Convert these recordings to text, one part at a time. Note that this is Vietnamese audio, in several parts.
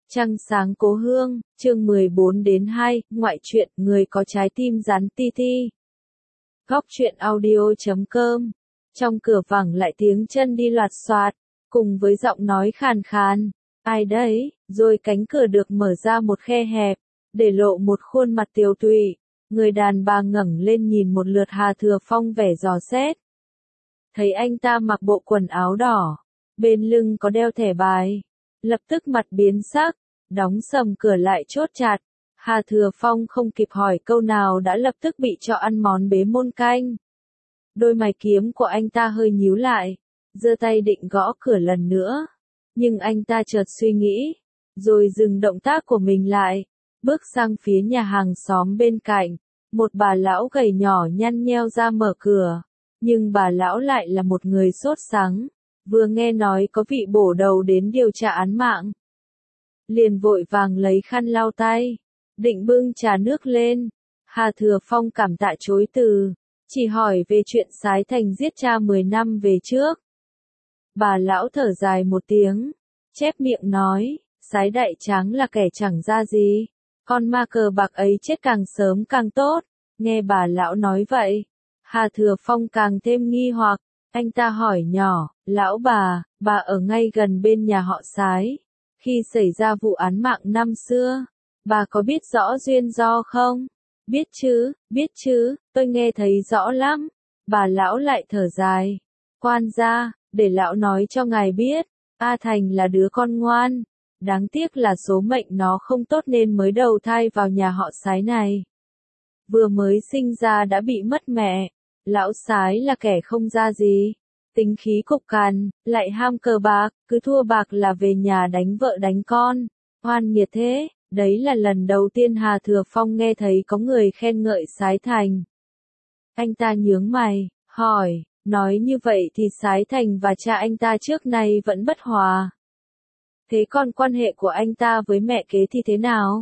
Trăng sáng cố hương, chương 14-2, ngoại truyện, người có trái tim rắn ti ti. Góc truyện audio.com. Trong cửa vẳng lại tiếng chân đi loạt soạt, cùng với giọng nói khàn khàn. Ai đấy? Rồi cánh cửa được mở ra một khe hẹp, để lộ một khuôn mặt tiều tụy. Người đàn bà ngẩng lên nhìn một lượt Hà Thừa Phong vẻ dò xét. Thấy anh ta mặc bộ quần áo đỏ, bên lưng có đeo thẻ bài. Lập tức mặt biến sắc, đóng sầm cửa lại chốt chặt. Hà Thừa Phong không kịp hỏi câu nào đã lập tức bị cho ăn món bế môn canh. Đôi mày kiếm của anh ta hơi nhíu lại, giơ tay định gõ cửa lần nữa. Nhưng anh ta chợt suy nghĩ, rồi dừng động tác của mình lại, bước sang phía nhà hàng xóm bên cạnh. Một bà lão gầy nhỏ nhăn nheo ra mở cửa, nhưng bà lão lại là một người sốt sắng. Vừa nghe nói có vị bổ đầu đến điều tra án mạng, liền vội vàng lấy khăn lau tay, định bưng trà nước lên. Hà Thừa Phong cảm tạ chối từ, chỉ hỏi về chuyện Sái Thành giết cha 10 năm về trước. Bà lão thở dài một tiếng, chép miệng nói, Sái Đại Tráng là kẻ chẳng ra gì, con ma cờ bạc ấy chết càng sớm càng tốt. Nghe bà lão nói vậy, Hà Thừa Phong càng thêm nghi hoặc. Anh ta hỏi nhỏ, lão bà ở ngay gần bên nhà họ Sái. Khi xảy ra vụ án mạng năm xưa, bà có biết rõ duyên do không? Biết chứ, tôi nghe thấy rõ lắm. Bà lão lại thở dài. Quan gia, để lão nói cho ngài biết, A Thành là đứa con ngoan. Đáng tiếc là số mệnh nó không tốt nên mới đầu thai vào nhà họ Sái này. Vừa mới sinh ra đã bị mất mẹ. Lão Sái là kẻ không ra gì, tính khí cục cằn, lại ham cờ bạc, cứ thua bạc là về nhà đánh vợ đánh con, oan nghiệt thế. Đấy là lần đầu tiên Hà Thừa Phong nghe thấy có người khen ngợi Sái Thành. Anh ta nhướng mày, hỏi, nói như vậy thì Sái Thành và cha anh ta trước nay vẫn bất hòa. Thế còn quan hệ của anh ta với mẹ kế thì thế nào?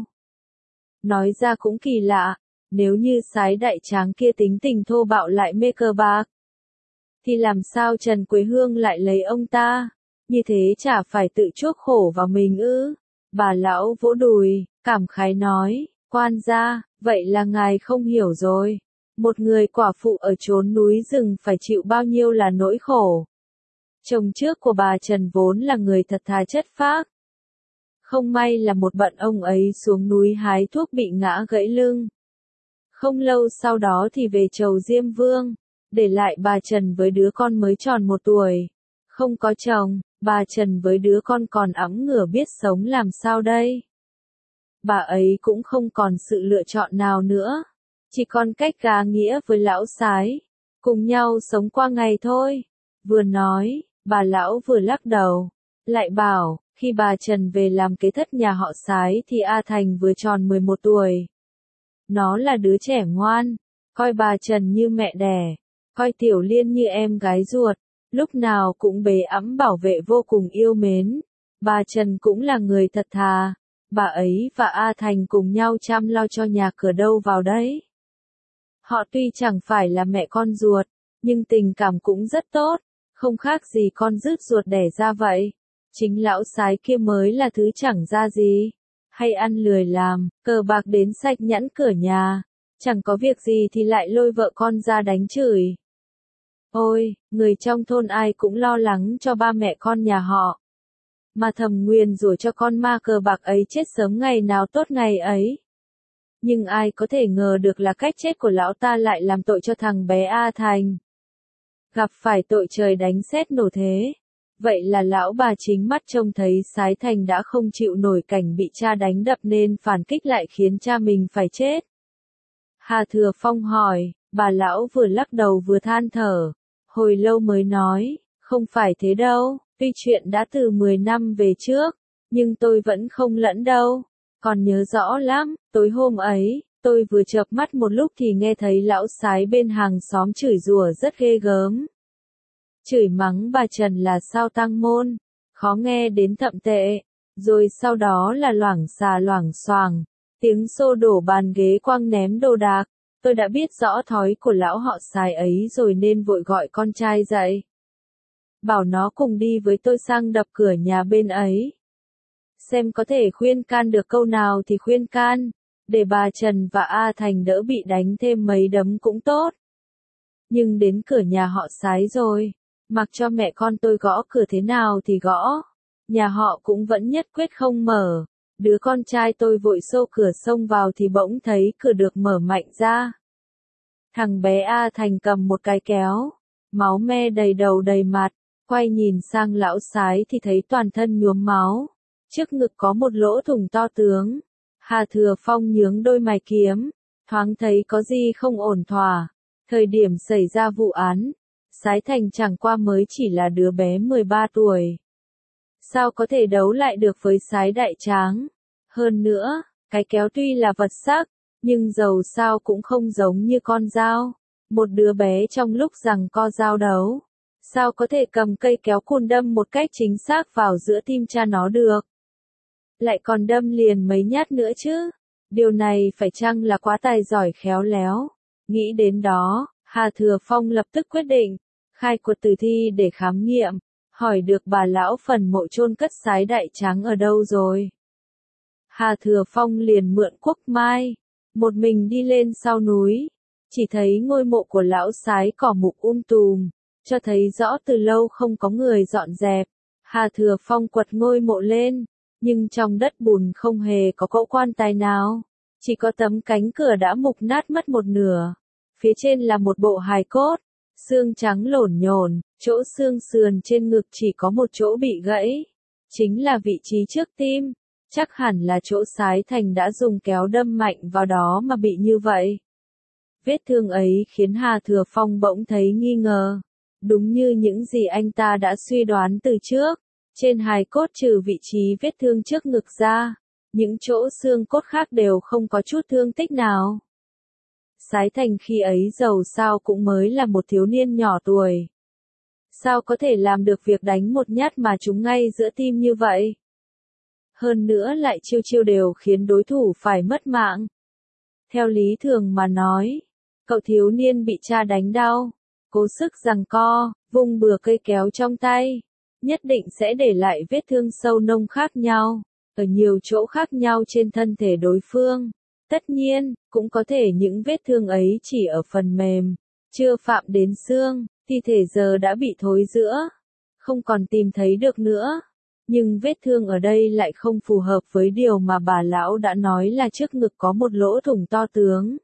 Nói ra cũng kỳ lạ. Nếu như Sái Đại Tráng kia tính tình thô bạo lại mê cờ bạc, thì làm sao Trần Quế Hương lại lấy ông ta? Như thế chả phải tự chuốc khổ vào mình ư? Bà lão vỗ đùi, cảm khái nói, quan gia, vậy là ngài không hiểu rồi. Một người quả phụ ở chốn núi rừng phải chịu bao nhiêu là nỗi khổ. Chồng trước của bà Trần vốn là người thật thà chất phác. Không may là một bận ông ấy xuống núi hái thuốc bị ngã gãy lưng. Không lâu sau đó thì về chầu Diêm Vương, để lại bà Trần với đứa con mới tròn 1 tuổi. Không có chồng, bà Trần với đứa con còn ẵm ngửa biết sống làm sao đây. Bà ấy cũng không còn sự lựa chọn nào nữa, chỉ còn cách gá nghĩa với lão Sái, cùng nhau sống qua ngày thôi. Vừa nói, bà lão vừa lắc đầu, lại bảo, khi bà Trần về làm kế thất nhà họ Sái thì A Thành vừa tròn 11 tuổi. Nó là đứa trẻ ngoan, coi bà Trần như mẹ đẻ, coi Tiểu Liên như em gái ruột, lúc nào cũng bế ẵm bảo vệ vô cùng yêu mến. Bà Trần cũng là người thật thà, bà ấy và A Thành cùng nhau chăm lo cho nhà cửa đâu vào đấy. Họ tuy chẳng phải là mẹ con ruột, nhưng tình cảm cũng rất tốt, không khác gì con rứt ruột đẻ ra vậy. Chính lão Sái kia mới là thứ chẳng ra gì, hay ăn lười làm, cờ bạc đến sạch nhẵn cửa nhà, chẳng có việc gì thì lại lôi vợ con ra đánh chửi. Ôi, người trong thôn ai cũng lo lắng cho ba mẹ con nhà họ, mà thầm nguyền rủa cho con ma cờ bạc ấy chết sớm ngày nào tốt ngày ấy. Nhưng ai có thể ngờ được là cách chết của lão ta lại làm tội cho thằng bé A Thành. Gặp phải tội trời đánh sét nổ thế. Vậy là lão bà chính mắt trông thấy Sái Thành đã không chịu nổi cảnh bị cha đánh đập nên phản kích lại khiến cha mình phải chết. Hà Thừa Phong hỏi, bà lão vừa lắc đầu vừa than thở, hồi lâu mới nói, không phải thế đâu, tuy chuyện đã từ 10 năm về trước, nhưng tôi vẫn không lẫn đâu, còn nhớ rõ lắm, tối hôm ấy, tôi vừa chợp mắt một lúc thì nghe thấy lão Sái bên hàng xóm chửi rủa rất ghê gớm. Chửi mắng bà Trần là sao tăng môn, khó nghe đến thậm tệ, rồi sau đó là loảng xà loảng xoảng, tiếng xô đổ bàn ghế quăng ném đồ đạc. Tôi đã biết rõ thói của lão họ Sái ấy rồi nên vội gọi con trai dậy. Bảo nó cùng đi với tôi sang đập cửa nhà bên ấy. xem có thể khuyên can được câu nào thì khuyên can, để bà Trần và A Thành đỡ bị đánh thêm mấy đấm cũng tốt. Nhưng đến cửa nhà họ Sái rồi, mặc cho mẹ con tôi gõ cửa thế nào thì gõ, nhà họ cũng vẫn nhất quyết không mở. Đứa con trai tôi vội xô cửa xông vào thì bỗng thấy cửa được mở mạnh ra. Thằng bé A Thành cầm một cái kéo, máu me đầy đầu đầy mặt, quay nhìn sang lão Sái thì thấy toàn thân nhuốm máu, trước ngực có một lỗ thủng to tướng. Hà Thừa Phong nhướng đôi mày kiếm, thoáng thấy có gì không ổn thỏa. Thời điểm xảy ra vụ án, Sái Thành chẳng qua mới chỉ là đứa bé 13 tuổi. Sao có thể đấu lại được với Sái Đại Tráng? Hơn nữa, cái kéo tuy là vật sắc, nhưng dầu sao cũng không giống như con dao. Một đứa bé trong lúc giằng co giao đấu, sao có thể cầm cây kéo cùn đâm một cách chính xác vào giữa tim cha nó được? Lại còn đâm liền mấy nhát nữa chứ? Điều này phải chăng là quá tài giỏi khéo léo? Nghĩ đến đó, Hà Thừa Phong lập tức quyết định, khai cuộc tử thi để khám nghiệm, hỏi được bà lão phần mộ chôn cất Sái Đại Tráng ở đâu rồi. Hà Thừa Phong liền mượn cuốc mai, một mình đi lên sau núi, chỉ thấy ngôi mộ của lão Sái cỏ mục tùm, cho thấy rõ từ lâu không có người dọn dẹp. Hà Thừa Phong quật ngôi mộ lên, nhưng trong đất bùn không hề có cỗ quan tài nào, chỉ có tấm cánh cửa đã mục nát mất một nửa. Phía trên là một bộ hài cốt, xương trắng lổn nhổn, chỗ xương sườn trên ngực chỉ có một chỗ bị gãy, chính là vị trí trước tim, chắc hẳn là chỗ Sái Thành đã dùng kéo đâm mạnh vào đó mà bị như vậy. Vết thương ấy khiến Hà Thừa Phong bỗng thấy nghi ngờ, đúng như những gì anh ta đã suy đoán từ trước, trên hài cốt trừ vị trí vết thương trước ngực ra, những chỗ xương cốt khác đều không có chút thương tích nào. Sái Thành khi ấy dầu sao cũng mới là một thiếu niên nhỏ tuổi. Sao có thể làm được việc đánh một nhát mà trúng ngay giữa tim như vậy? Hơn nữa lại chiêu chiêu đều khiến đối thủ phải mất mạng. Theo lý thường mà nói, cậu thiếu niên bị cha đánh đau, cố sức giằng co, vung bừa cây kéo trong tay, nhất định sẽ để lại vết thương sâu nông khác nhau, ở nhiều chỗ khác nhau trên thân thể đối phương. Tất nhiên, cũng có thể những vết thương ấy chỉ ở phần mềm, chưa phạm đến xương, thi thể giờ đã bị thối rữa, không còn tìm thấy được nữa. Nhưng vết thương ở đây lại không phù hợp với điều mà bà lão đã nói là trước ngực có một lỗ thủng to tướng.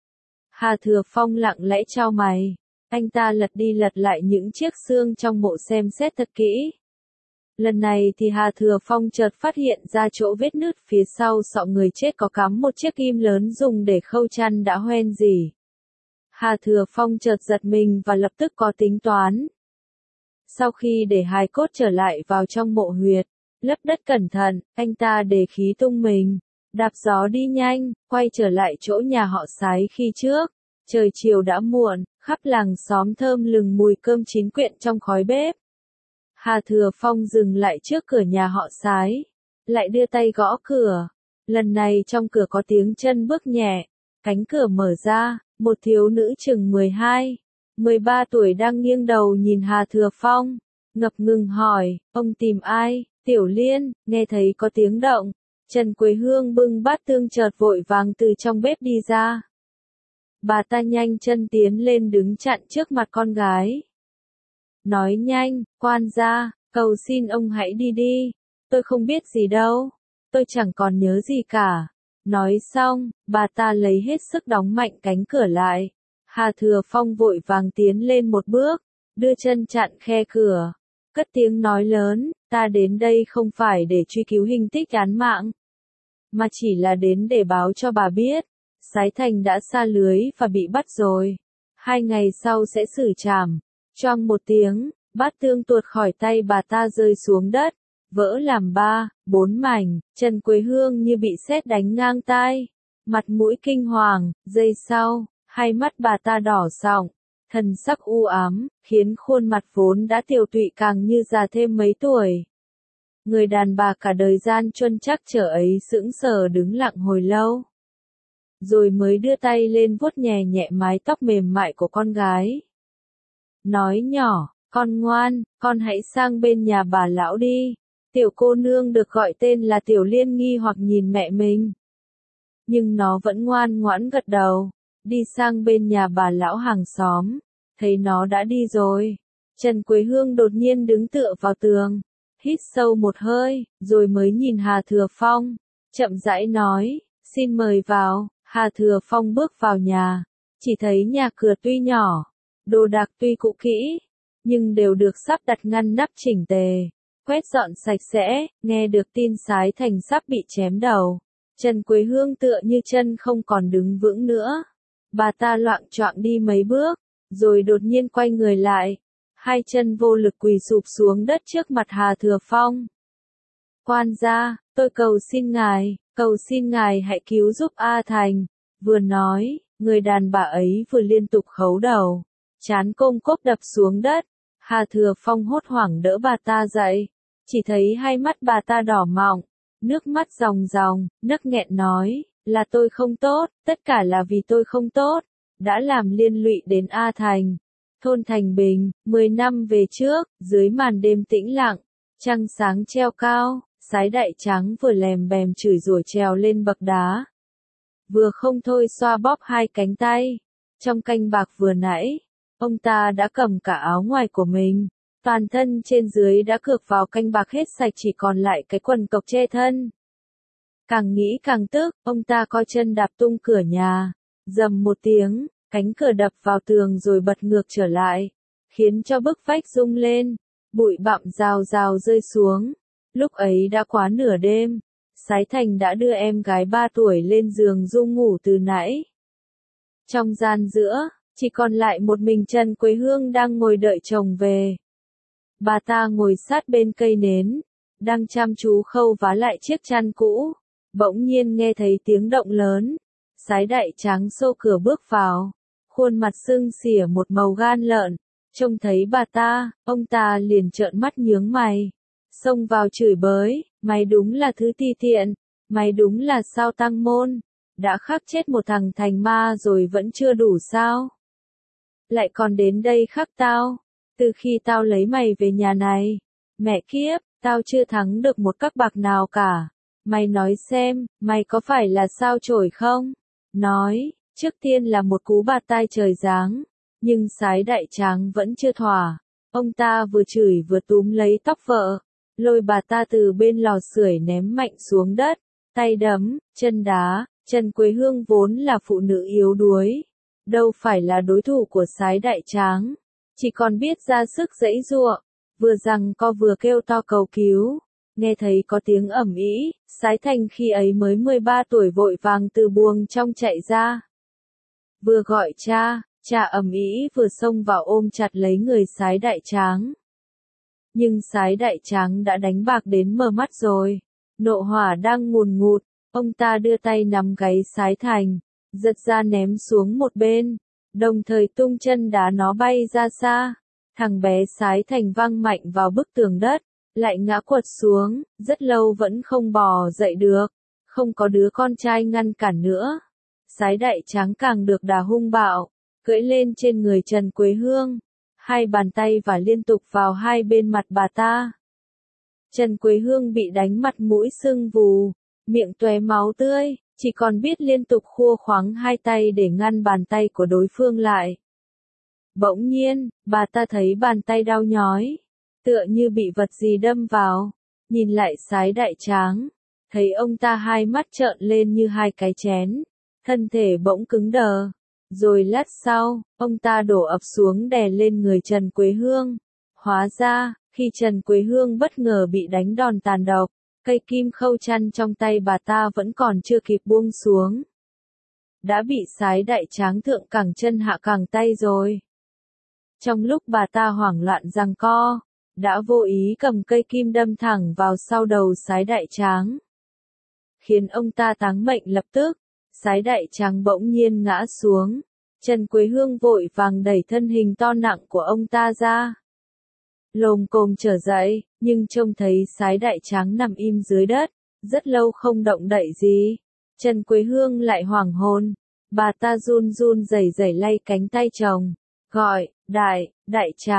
Hà Thừa Phong lặng lẽ chau mày, anh ta lật đi lật lại những chiếc xương trong mộ xem xét thật kỹ. Lần này thì Hà Thừa Phong chợt phát hiện ra chỗ vết nứt phía sau sọ người chết có cắm một chiếc kim lớn dùng để khâu chăn đã hoen rỉ. Hà Thừa Phong chợt giật mình và lập tức có tính toán. Sau khi để hài cốt trở lại vào trong mộ huyệt, lấp đất cẩn thận, anh ta để khí tung mình, đạp gió đi nhanh, quay trở lại chỗ nhà họ Sái khi trước. Trời chiều đã muộn, khắp làng xóm thơm lừng mùi cơm chín quyện trong khói bếp. Hà Thừa Phong dừng lại trước cửa nhà họ Sái, lại đưa tay gõ cửa. Lần này trong cửa có tiếng chân bước nhẹ, cánh cửa mở ra, một thiếu nữ chừng 12, 13 tuổi đang nghiêng đầu nhìn Hà Thừa Phong, ngập ngừng hỏi, ông tìm ai? Tiểu Liên, nghe thấy có tiếng động, Trần Quế Hương bưng bát tương chợt vội vàng từ trong bếp đi ra. Bà ta nhanh chân tiến lên đứng chặn trước mặt con gái. Nói nhanh, quan gia, cầu xin ông hãy đi đi, tôi không biết gì đâu, tôi chẳng còn nhớ gì cả. Nói xong, bà ta lấy hết sức đóng mạnh cánh cửa lại. Hà Thừa Phong vội vàng tiến lên một bước, đưa chân chặn khe cửa, cất tiếng nói lớn, ta đến đây không phải để truy cứu hình tích án mạng, mà chỉ là đến để báo cho bà biết, Sái Thành đã sa lưới và bị bắt rồi. 2 ngày sau sẽ xử trảm. Choang một tiếng, bát tương tuột khỏi tay bà ta rơi xuống đất, vỡ làm 3, 4 mảnh. Trần Quế Hương như bị sét đánh ngang tai, mặt mũi kinh hoàng. Giây sau, hai mắt bà ta đỏ sọng, thần sắc u ám, khiến khuôn mặt vốn đã tiều tụy càng như già thêm mấy tuổi. Người đàn bà cả đời gian truân trắc trở ấy sững sờ đứng lặng hồi lâu, rồi mới đưa tay lên vuốt nhẹ nhẹ mái tóc mềm mại của con gái. Nói nhỏ, con ngoan, con hãy sang bên nhà bà lão đi, Tiểu cô nương được gọi tên là Tiểu Liên nghi hoặc nhìn mẹ mình. Nhưng nó vẫn ngoan ngoãn gật đầu, đi sang bên nhà bà lão hàng xóm, thấy nó đã đi rồi. Trần Quế Hương đột nhiên đứng tựa vào tường, hít sâu một hơi, rồi mới nhìn Hà Thừa Phong, chậm rãi nói, xin mời vào. Hà Thừa Phong bước vào nhà, chỉ thấy nhà cửa tuy nhỏ, đồ đạc tuy cũ kỹ, nhưng đều được sắp đặt ngăn nắp chỉnh tề, quét dọn sạch sẽ. Nghe được tin Sái Thành sắp bị chém đầu, Trần Quế Hương tựa như chân không còn đứng vững nữa. Bà ta loạng choạng đi mấy bước, rồi đột nhiên quay người lại, hai chân vô lực quỳ sụp xuống đất trước mặt Hà Thừa Phong. Quan gia, tôi cầu xin ngài hãy cứu giúp A Thành. Vừa nói, người đàn bà ấy vừa liên tục khấu đầu, trán côm cốp đập xuống đất. Hà Thừa Phong hốt hoảng đỡ bà ta dậy, chỉ thấy hai mắt bà ta đỏ mọng, nước mắt ròng ròng, nấc nghẹn nói, là tôi không tốt, tất cả là vì tôi không tốt, đã làm liên lụy đến A Thành. Thôn Thành Bình, 10 năm về trước, dưới màn đêm tĩnh lặng, trăng sáng treo cao, Sái Đại Tráng vừa lèm bèm chửi rủa trèo lên bậc đá, vừa không thôi xoa bóp hai cánh tay. Trong canh bạc vừa nãy, ông ta đã cầm cả áo ngoài của mình, toàn thân trên dưới đã cược vào canh bạc hết sạch, chỉ còn lại cái quần cộc che thân. Càng nghĩ càng tức, ông ta coi chân đạp tung cửa nhà, rầm một tiếng, cánh cửa đập vào tường rồi bật ngược trở lại, khiến cho bức vách rung lên, bụi bặm rào rào rơi xuống. Lúc ấy đã quá nửa đêm, Sái Thành đã đưa em gái 3 tuổi lên giường ru ngủ từ nãy. Trong gian giữa, chỉ còn lại một mình Trần Quế Hương đang ngồi đợi chồng về. Bà ta ngồi sát bên cây nến, đang chăm chú khâu vá lại chiếc chăn cũ. Bỗng nhiên nghe thấy tiếng động lớn, Sái Đại Tráng xô cửa bước vào, khuôn mặt sưng xỉa một màu gan lợn. Trông thấy bà ta, ông ta liền trợn mắt nhướng mày, xông vào chửi bới, mày đúng là thứ ti tiện, mày đúng là sao tăng môn, đã khắc chết một thằng thành ma rồi vẫn chưa đủ sao? Lại còn đến đây khắc tao, từ khi tao lấy mày về nhà này, mẹ kiếp, tao chưa thắng được một các bạc nào cả. Mày nói xem, mày có phải là sao chổi không? Nói, trước tiên là một cú bạt tai trời giáng, nhưng Sái Đại Tráng vẫn chưa thỏa. Ông ta vừa chửi vừa túm lấy tóc vợ, lôi bà ta từ bên lò sưởi ném mạnh xuống đất, tay đấm, chân đá. Trần Quế Hương vốn là phụ nữ yếu đuối, đâu phải là đối thủ của Sái Đại Tráng, chỉ còn biết ra sức giãy giụa, vừa giằng co vừa kêu to cầu cứu. Nghe thấy có tiếng ầm ĩ, Sái Thành khi ấy mới 13 tuổi vội vàng từ buồng trong chạy ra. Vừa gọi cha, cha ầm ĩ vừa xông vào ôm chặt lấy người Sái Đại Tráng. Nhưng Sái Đại Tráng đã đánh bạc đến mờ mắt rồi, nộ hỏa đang ngùn ngụt, ông ta đưa tay nắm gáy Sái Thành, giật ra ném xuống một bên, đồng thời tung chân đá nó bay ra xa. Thằng bé Sái Thành văng mạnh vào bức tường đất, lại ngã quật xuống, rất lâu vẫn không bò dậy được, không có đứa con trai ngăn cản nữa. Sái Đại Tráng càng được đà hung bạo, cưỡi lên trên người Trần Quế Hương, hai bàn tay và liên tục vào hai bên mặt bà ta. Trần Quế Hương bị đánh mặt mũi sưng vù, miệng tóe máu tươi, chỉ còn biết liên tục khua khoắng hai tay để ngăn bàn tay của đối phương lại. Bỗng nhiên, bà ta thấy bàn tay đau nhói, tựa như bị vật gì đâm vào, nhìn lại Sái Đại Tráng, thấy ông ta hai mắt trợn lên như hai cái chén, thân thể bỗng cứng đờ, rồi lát sau, ông ta đổ ập xuống đè lên người Trần Quế Hương. Hóa ra, khi Trần Quế Hương bất ngờ bị đánh đòn tàn độc, cây kim khâu chăn trong tay bà ta vẫn còn chưa kịp buông xuống, đã bị Sái Đại Tráng thượng cẳng chân hạ cẳng tay rồi. Trong lúc bà ta hoảng loạn giằng co, đã vô ý cầm cây kim đâm thẳng vào sau đầu Sái Đại Tráng, khiến ông ta táng mệnh lập tức. Sái Đại Tráng bỗng nhiên ngã xuống, Trần Quế Hương vội vàng đẩy thân hình to nặng của ông ta ra, lồm cồm trở dậy, nhưng trông thấy Sái Đại Tráng nằm im dưới đất, rất lâu không động đậy gì. Trần Quế Hương lại hoảng hồn, bà ta run run rẩy rẩy lay cánh tay chồng, gọi, Đại Tráng,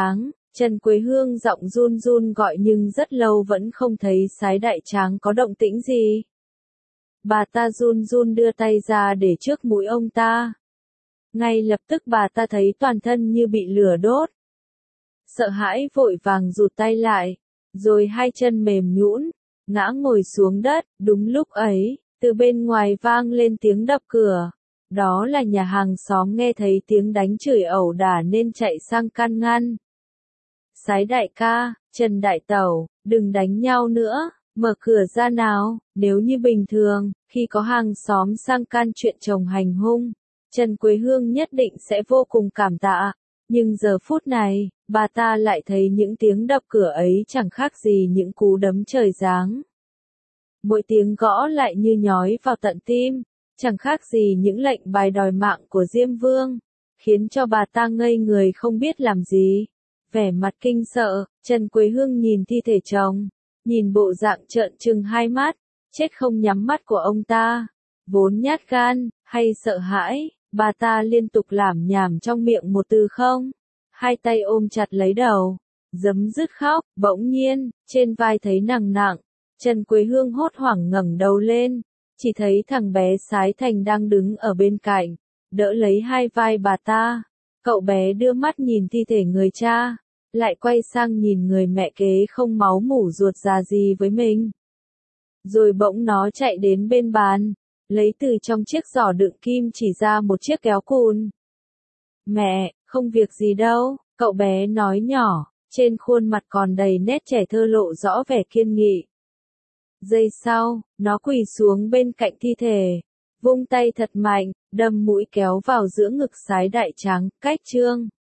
Trần Quế Hương giọng run run gọi nhưng rất lâu vẫn không thấy Sái Đại Tráng có động tĩnh gì. Bà ta run run đưa tay ra để trước mũi ông ta. Ngay lập tức bà ta thấy toàn thân như bị lửa đốt. Sợ hãi vội vàng rụt tay lại, rồi hai chân mềm nhũn, ngã ngồi xuống đất. Đúng lúc ấy, từ bên ngoài vang lên tiếng đập cửa. Đó là nhà hàng xóm nghe thấy tiếng đánh chửi ẩu đả nên chạy sang can ngăn. Sái đại ca, Trần đại tẩu, đừng đánh nhau nữa, mở cửa ra nào. Nếu như bình thường, khi có hàng xóm sang can chuyện chồng hành hung, Trần Quế Hương nhất định sẽ vô cùng cảm tạ. Nhưng giờ phút này, bà ta lại thấy những tiếng đập cửa ấy chẳng khác gì những cú đấm trời giáng. Mỗi tiếng gõ lại như nhói vào tận tim, chẳng khác gì những lệnh bài đòi mạng của Diêm Vương, khiến cho bà ta ngây người không biết làm gì. Vẻ mặt kinh sợ, Trần Quế Hương nhìn thi thể chồng, nhìn bộ dạng trợn trừng hai mắt, chết không nhắm mắt của ông ta, vốn nhát gan, hay sợ hãi, bà ta liên tục lảm nhảm trong miệng một từ không. Hai tay ôm chặt lấy đầu, giấm dứt khóc. Bỗng nhiên, trên vai thấy nặng nặng, Trần Quế Hương hốt hoảng ngẩng đầu lên, chỉ thấy thằng bé Sái Thành đang đứng ở bên cạnh, đỡ lấy hai vai bà ta. Cậu bé đưa mắt nhìn thi thể người cha, lại quay sang nhìn người mẹ kế không máu mủ ruột già gì với mình. Rồi bỗng nó chạy đến bên bàn, lấy từ trong chiếc giỏ đựng kim chỉ ra một chiếc kéo cùn. Mẹ, không việc gì đâu, cậu bé nói nhỏ, trên khuôn mặt còn đầy nét trẻ thơ lộ rõ vẻ kiên nghị. Giây sau, nó quỳ xuống bên cạnh thi thể, vung tay thật mạnh, đâm mũi kéo vào giữa ngực Sái Đại Tráng. Cách chương